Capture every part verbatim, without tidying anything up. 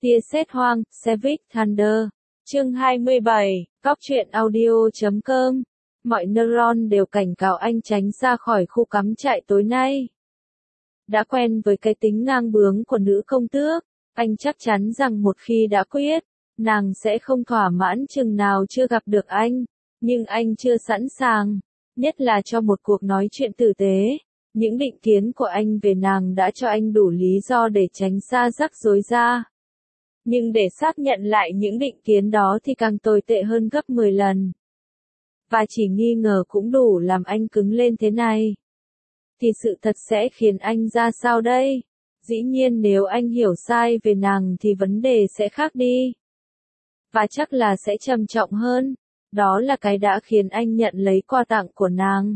Tia sét hoang, Savage Thunder. Chương hai mươi bảy, Cóc truyện audio chấm com. Mọi neuron đều cảnh cáo anh tránh ra khỏi khu cắm trại tối nay. Đã quen với cái tính ngang bướng của nữ công tước, anh chắc chắn rằng một khi đã quyết, nàng sẽ không thỏa mãn chừng nào chưa gặp được anh. Nhưng anh chưa sẵn sàng, nhất là cho một cuộc nói chuyện tử tế. Những định kiến của anh về nàng đã cho anh đủ lý do để tránh xa rắc rối ra. Nhưng để xác nhận lại những định kiến đó thì càng tồi tệ hơn gấp mười lần. Và chỉ nghi ngờ cũng đủ làm anh cứng lên thế này. Thì sự thật sẽ khiến anh ra sao đây? Dĩ nhiên nếu anh hiểu sai về nàng thì vấn đề sẽ khác đi. Và chắc là sẽ trầm trọng hơn. Đó là cái đã khiến anh nhận lấy quà tặng của nàng.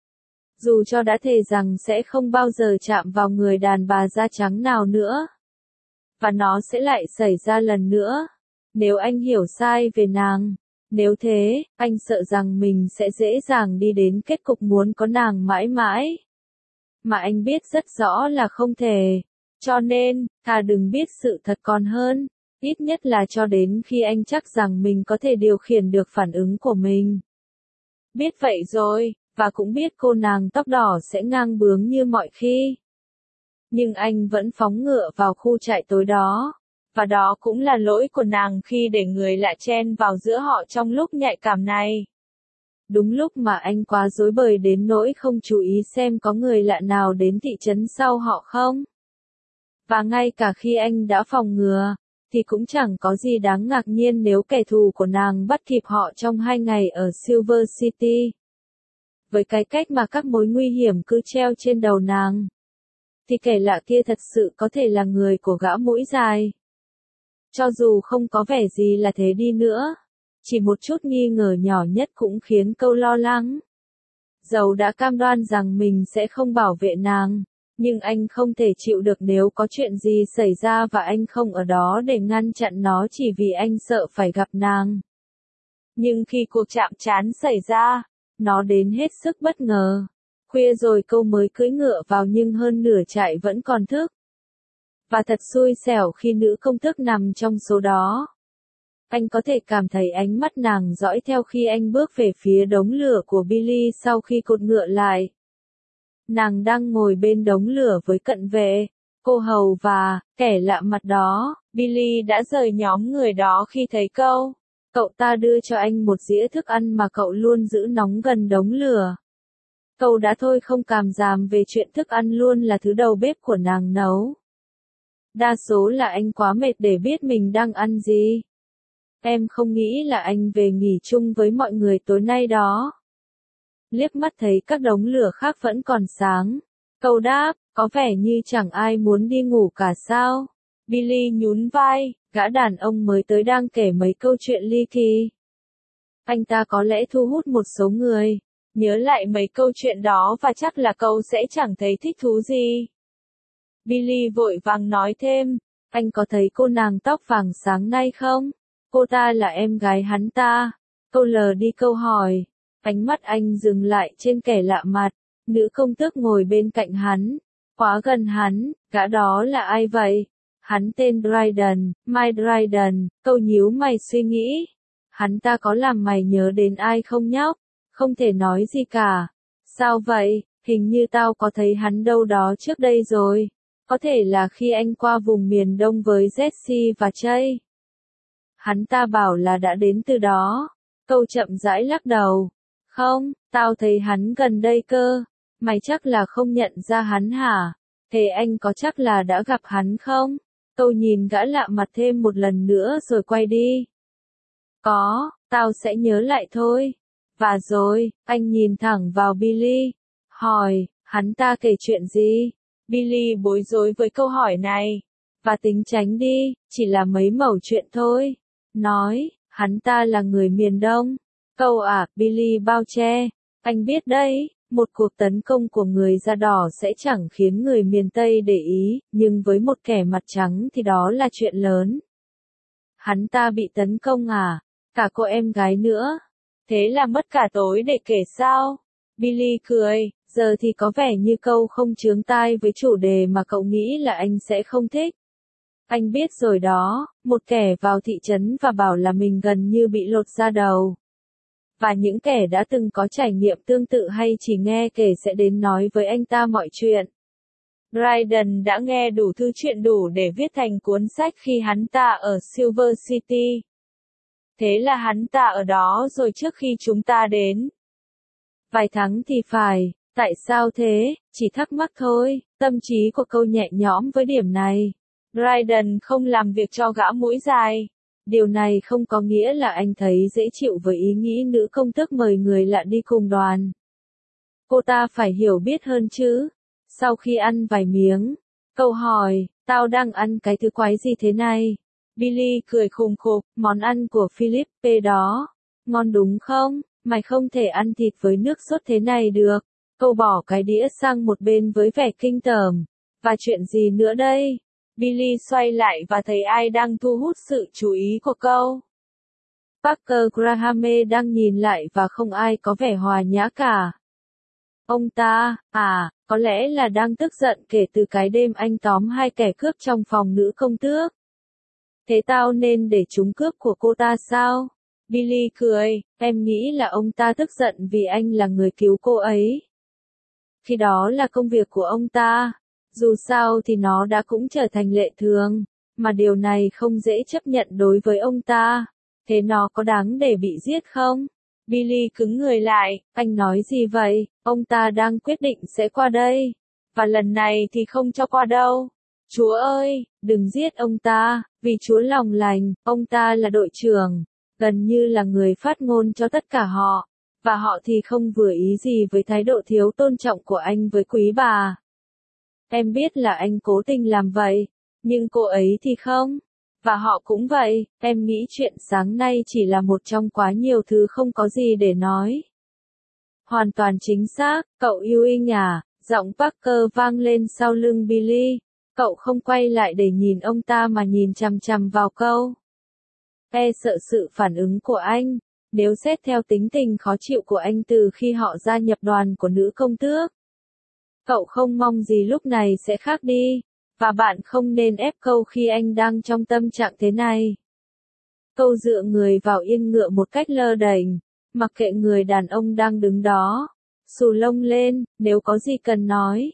Dù cho đã thề rằng sẽ không bao giờ chạm vào người đàn bà da trắng nào nữa. Và nó sẽ lại xảy ra lần nữa. Nếu anh hiểu sai về nàng. Nếu thế, anh sợ rằng mình sẽ dễ dàng đi đến kết cục muốn có nàng mãi mãi. Mà anh biết rất rõ là không thể. Cho nên, thà đừng biết sự thật còn hơn. Ít nhất là cho đến khi anh chắc rằng mình có thể điều khiển được phản ứng của mình. Biết vậy rồi, và cũng biết cô nàng tóc đỏ sẽ ngang bướng như mọi khi. Nhưng anh vẫn phóng ngựa vào khu trại tối đó. Và đó cũng là lỗi của nàng khi để người lạ chen vào giữa họ trong lúc nhạy cảm này. Đúng lúc mà anh quá rối bời đến nỗi không chú ý xem có người lạ nào đến thị trấn sau họ không. Và ngay cả khi anh đã phòng ngừa, thì cũng chẳng có gì đáng ngạc nhiên nếu kẻ thù của nàng bắt kịp họ trong hai ngày ở Silver City. Với cái cách mà các mối nguy hiểm cứ treo trên đầu nàng, thì kẻ lạ kia thật sự có thể là người của gã mũi dài. Cho dù không có vẻ gì là thế đi nữa, chỉ một chút nghi ngờ nhỏ nhất cũng khiến Câu lo lắng. Dầu đã cam đoan rằng mình sẽ không bảo vệ nàng, nhưng anh không thể chịu được nếu có chuyện gì xảy ra và anh không ở đó để ngăn chặn nó chỉ vì anh sợ phải gặp nàng. Nhưng khi cuộc chạm trán xảy ra, nó đến hết sức bất ngờ. Khuya rồi Câu mới cưỡi ngựa vào nhưng hơn nửa trại vẫn còn thức. Và thật xui xẻo khi nữ công tước nằm trong số đó. Anh có thể cảm thấy ánh mắt nàng dõi theo khi anh bước về phía đống lửa của Billy sau khi cột ngựa lại. Nàng đang ngồi bên đống lửa với cận vệ, cô hầu và kẻ lạ mặt đó. Billy đã rời nhóm người đó khi thấy Câu. Cậu ta đưa cho anh một dĩa thức ăn mà cậu luôn giữ nóng gần đống lửa. Câu đã thôi không càm ràm về chuyện thức ăn luôn là thứ đầu bếp của nàng nấu. Đa số là anh quá mệt để biết mình đang ăn gì. Em không nghĩ là anh về nghỉ chung với mọi người tối nay đó. Liếc mắt thấy các đống lửa khác vẫn còn sáng. Câu đáp, có vẻ như chẳng ai muốn đi ngủ cả sao. Billy nhún vai, gã đàn ông mới tới đang kể mấy câu chuyện ly kỳ. Anh ta có lẽ thu hút một số người. Nhớ lại mấy câu chuyện đó và chắc là Câu sẽ chẳng thấy thích thú gì. Billy vội vàng nói thêm, anh có thấy cô nàng tóc vàng sáng nay không? Cô ta là em gái hắn ta. Câu lờ đi câu hỏi. Ánh mắt anh dừng lại trên kẻ lạ mặt. Nữ công tước ngồi bên cạnh hắn. Quá gần hắn, gã đó là ai vậy? Hắn tên Dryden, Mike Dryden. Câu nhíu mày suy nghĩ. Hắn ta có làm mày nhớ đến ai không nhóc? Không thể nói gì cả. Sao vậy? Hình như tao có thấy hắn đâu đó trước đây rồi. Có thể là khi anh qua vùng miền đông với Jesse và Jay. Hắn ta bảo là đã đến từ đó. Câu chậm rãi lắc đầu. Không, tao thấy hắn gần đây cơ. Mày chắc là không nhận ra hắn hả? Thế anh có chắc là đã gặp hắn không? Câu nhìn gã lạ mặt thêm một lần nữa rồi quay đi. Có, tao sẽ nhớ lại thôi. Và rồi, anh nhìn thẳng vào Billy. Hỏi, hắn ta kể chuyện gì? Billy bối rối với câu hỏi này. Và tính tránh đi, chỉ là mấy mẩu chuyện thôi. Nói, hắn ta là người miền Đông. Câu à, Billy bao che. Anh biết đấy, một cuộc tấn công của người da đỏ sẽ chẳng khiến người miền Tây để ý, nhưng với một kẻ mặt trắng thì đó là chuyện lớn. Hắn ta bị tấn công à? Cả cô em gái nữa. Thế là mất cả tối để kể sao? Billy cười, giờ thì có vẻ như Câu không chướng tai với chủ đề mà cậu nghĩ là anh sẽ không thích. Anh biết rồi đó, một kẻ vào thị trấn và bảo là mình gần như bị lột da đầu. Và những kẻ đã từng có trải nghiệm tương tự hay chỉ nghe kể sẽ đến nói với anh ta mọi chuyện. Dryden đã nghe đủ thứ chuyện đủ để viết thành cuốn sách khi hắn ta ở Silver City. Thế là hắn ta ở đó rồi trước khi chúng ta đến. Vài tháng thì phải, tại sao thế, chỉ thắc mắc thôi, tâm trí của câu nhẹ nhõm với điểm này. Dryden không làm việc cho gã mũi dài. Điều này không có nghĩa là anh thấy dễ chịu với ý nghĩ nữ công tước mời người lạ đi cùng đoàn. Cô ta phải hiểu biết hơn chứ. Sau khi ăn vài miếng, câu hỏi, tao đang ăn cái thứ quái gì thế này? Billy cười khùng khục, món ăn của Philippe đó. Ngon đúng không? Mày không thể ăn thịt với nước sốt thế này được. Câu bỏ cái đĩa sang một bên với vẻ kinh tởm. Và chuyện gì nữa đây? Billy xoay lại và thấy ai đang thu hút sự chú ý của câu. Parker Grahame đang nhìn lại và không ai có vẻ hòa nhã cả. Ông ta, à, có lẽ là đang tức giận kể từ cái đêm anh tóm hai kẻ cướp trong phòng nữ công tước. Thế tao nên để chúng cướp của cô ta sao? Billy cười, em nghĩ là ông ta tức giận vì anh là người cứu cô ấy. Khi đó là công việc của ông ta. Dù sao thì nó đã cũng trở thành lệ thường, mà điều này không dễ chấp nhận đối với ông ta. Thế nó có đáng để bị giết không? Billy cứng người lại, anh nói gì vậy? Ông ta đang quyết định sẽ qua đây. Và lần này thì không cho qua đâu. Chúa ơi, đừng giết ông ta, vì Chúa lòng lành, ông ta là đội trưởng, gần như là người phát ngôn cho tất cả họ. Và họ thì không vừa ý gì với thái độ thiếu tôn trọng của anh với quý bà. Em biết là anh cố tình làm vậy, nhưng cô ấy thì không. Và họ cũng vậy, em nghĩ chuyện sáng nay chỉ là một trong quá nhiều thứ không có gì để nói. Hoàn toàn chính xác, cậu yêu anh à, giọng Parker vang lên sau lưng Billy. Cậu không quay lại để nhìn ông ta mà nhìn chằm chằm vào câu. E sợ sự phản ứng của anh, nếu xét theo tính tình khó chịu của anh từ khi họ gia nhập đoàn của nữ công tước. Cậu không mong gì lúc này sẽ khác đi, và bạn không nên ép câu khi anh đang trong tâm trạng thế này. Câu dựa người vào yên ngựa một cách lơ đễnh, mặc kệ người đàn ông đang đứng đó, xù lông lên, nếu có gì cần nói.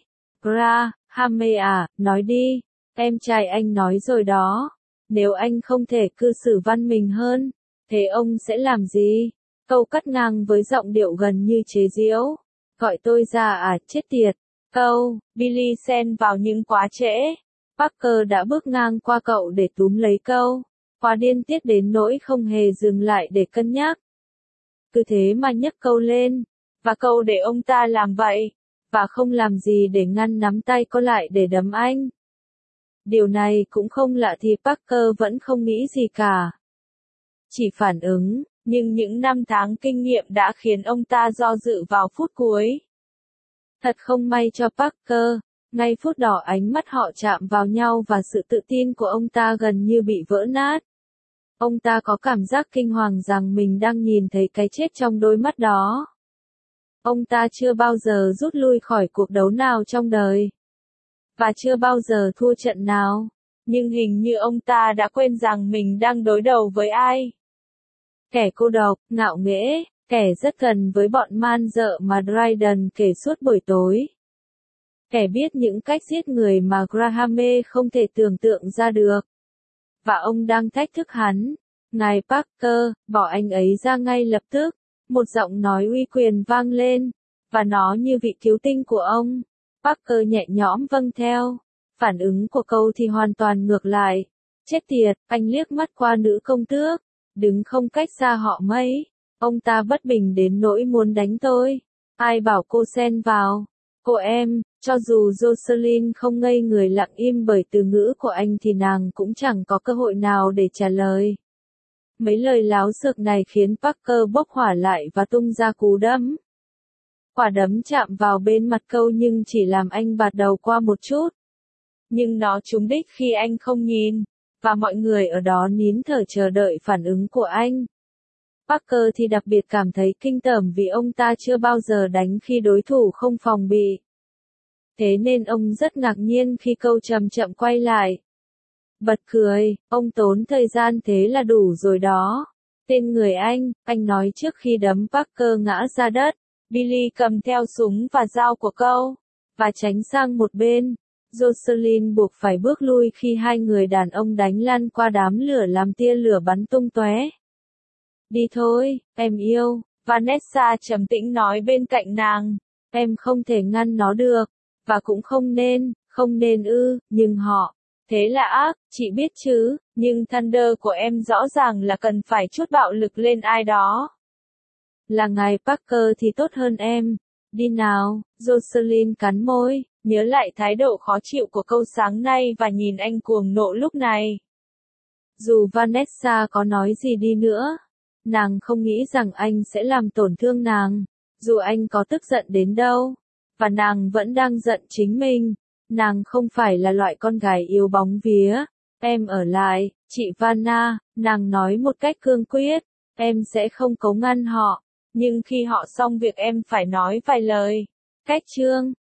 Grahame à, nói đi, em trai anh nói rồi đó, nếu anh không thể cư xử văn minh hơn, thế ông sẽ làm gì? Câu cắt ngang với giọng điệu gần như chế giễu. Gọi tôi ra à, chết tiệt. Câu, Billy xen vào nhưng quá trễ. Parker đã bước ngang qua cậu để túm lấy câu. Quá điên tiết đến nỗi không hề dừng lại để cân nhắc. Cứ thế mà nhấc câu lên. Và câu để ông ta làm vậy. Và không làm gì để ngăn nắm tay cô lại để đấm anh. Điều này cũng không lạ thì Parker vẫn không nghĩ gì cả. Chỉ phản ứng, nhưng những năm tháng kinh nghiệm đã khiến ông ta do dự vào phút cuối. Thật không may cho Parker, ngay phút đỏ ánh mắt họ chạm vào nhau và sự tự tin của ông ta gần như bị vỡ nát. Ông ta có cảm giác kinh hoàng rằng mình đang nhìn thấy cái chết trong đôi mắt đó. Ông ta chưa bao giờ rút lui khỏi cuộc đấu nào trong đời. Và chưa bao giờ thua trận nào. Nhưng hình như ông ta đã quên rằng mình đang đối đầu với ai. Kẻ cô độc, ngạo nghễ, kẻ rất gần với bọn man dợ mà Dryden kể suốt buổi tối. Kẻ biết những cách giết người mà Grahame không thể tưởng tượng ra được. Và ông đang thách thức hắn. Ngài Parker, bỏ anh ấy ra ngay lập tức. Một giọng nói uy quyền vang lên. Và nó như vị cứu tinh của ông. Parker nhẹ nhõm vâng theo. Phản ứng của câu thì hoàn toàn ngược lại. Chết tiệt, anh liếc mắt qua nữ công tước. Đứng không cách xa họ mấy. Ông ta bất bình đến nỗi muốn đánh tôi. Ai bảo cô xen vào? Cô em, cho dù Jocelyn không ngây người lặng im bởi từ ngữ của anh thì nàng cũng chẳng có cơ hội nào để trả lời. Mấy lời láo xược này khiến Parker bốc hỏa lại và tung ra cú đấm. Quả đấm chạm vào bên mặt câu nhưng chỉ làm anh bạt đầu qua một chút. Nhưng nó trúng đích khi anh không nhìn, và mọi người ở đó nín thở chờ đợi phản ứng của anh. Parker thì đặc biệt cảm thấy kinh tởm vì ông ta chưa bao giờ đánh khi đối thủ không phòng bị. Thế nên ông rất ngạc nhiên khi câu chậm chậm quay lại. Bật cười, ông tốn thời gian thế là đủ rồi đó. Tên người anh, anh nói trước khi đấm Parker ngã ra đất. Billy cầm theo súng và dao của câu, và tránh sang một bên. Jocelyn buộc phải bước lui khi hai người đàn ông đánh lăn qua đám lửa làm tia lửa bắn tung tóe. Đi thôi, em yêu, Vanessa trầm tĩnh nói bên cạnh nàng. Em không thể ngăn nó được, và cũng không nên, không nên ư, nhưng họ, thế là ác, chị biết chứ, nhưng Thunder của em rõ ràng là cần phải chút bạo lực lên ai đó. Là ngài Parker thì tốt hơn em. Đi nào, Jocelyn cắn môi, nhớ lại thái độ khó chịu của câu sáng nay và nhìn anh cuồng nộ lúc này. Dù Vanessa có nói gì đi nữa, nàng không nghĩ rằng anh sẽ làm tổn thương nàng, dù anh có tức giận đến đâu, và nàng vẫn đang giận chính mình. Nàng không phải là loại con gái yếu bóng vía. Em ở lại, chị Vanna, nàng nói một cách cương quyết, em sẽ không cấu ngăn họ, nhưng khi họ xong việc em phải nói vài lời. Cách chương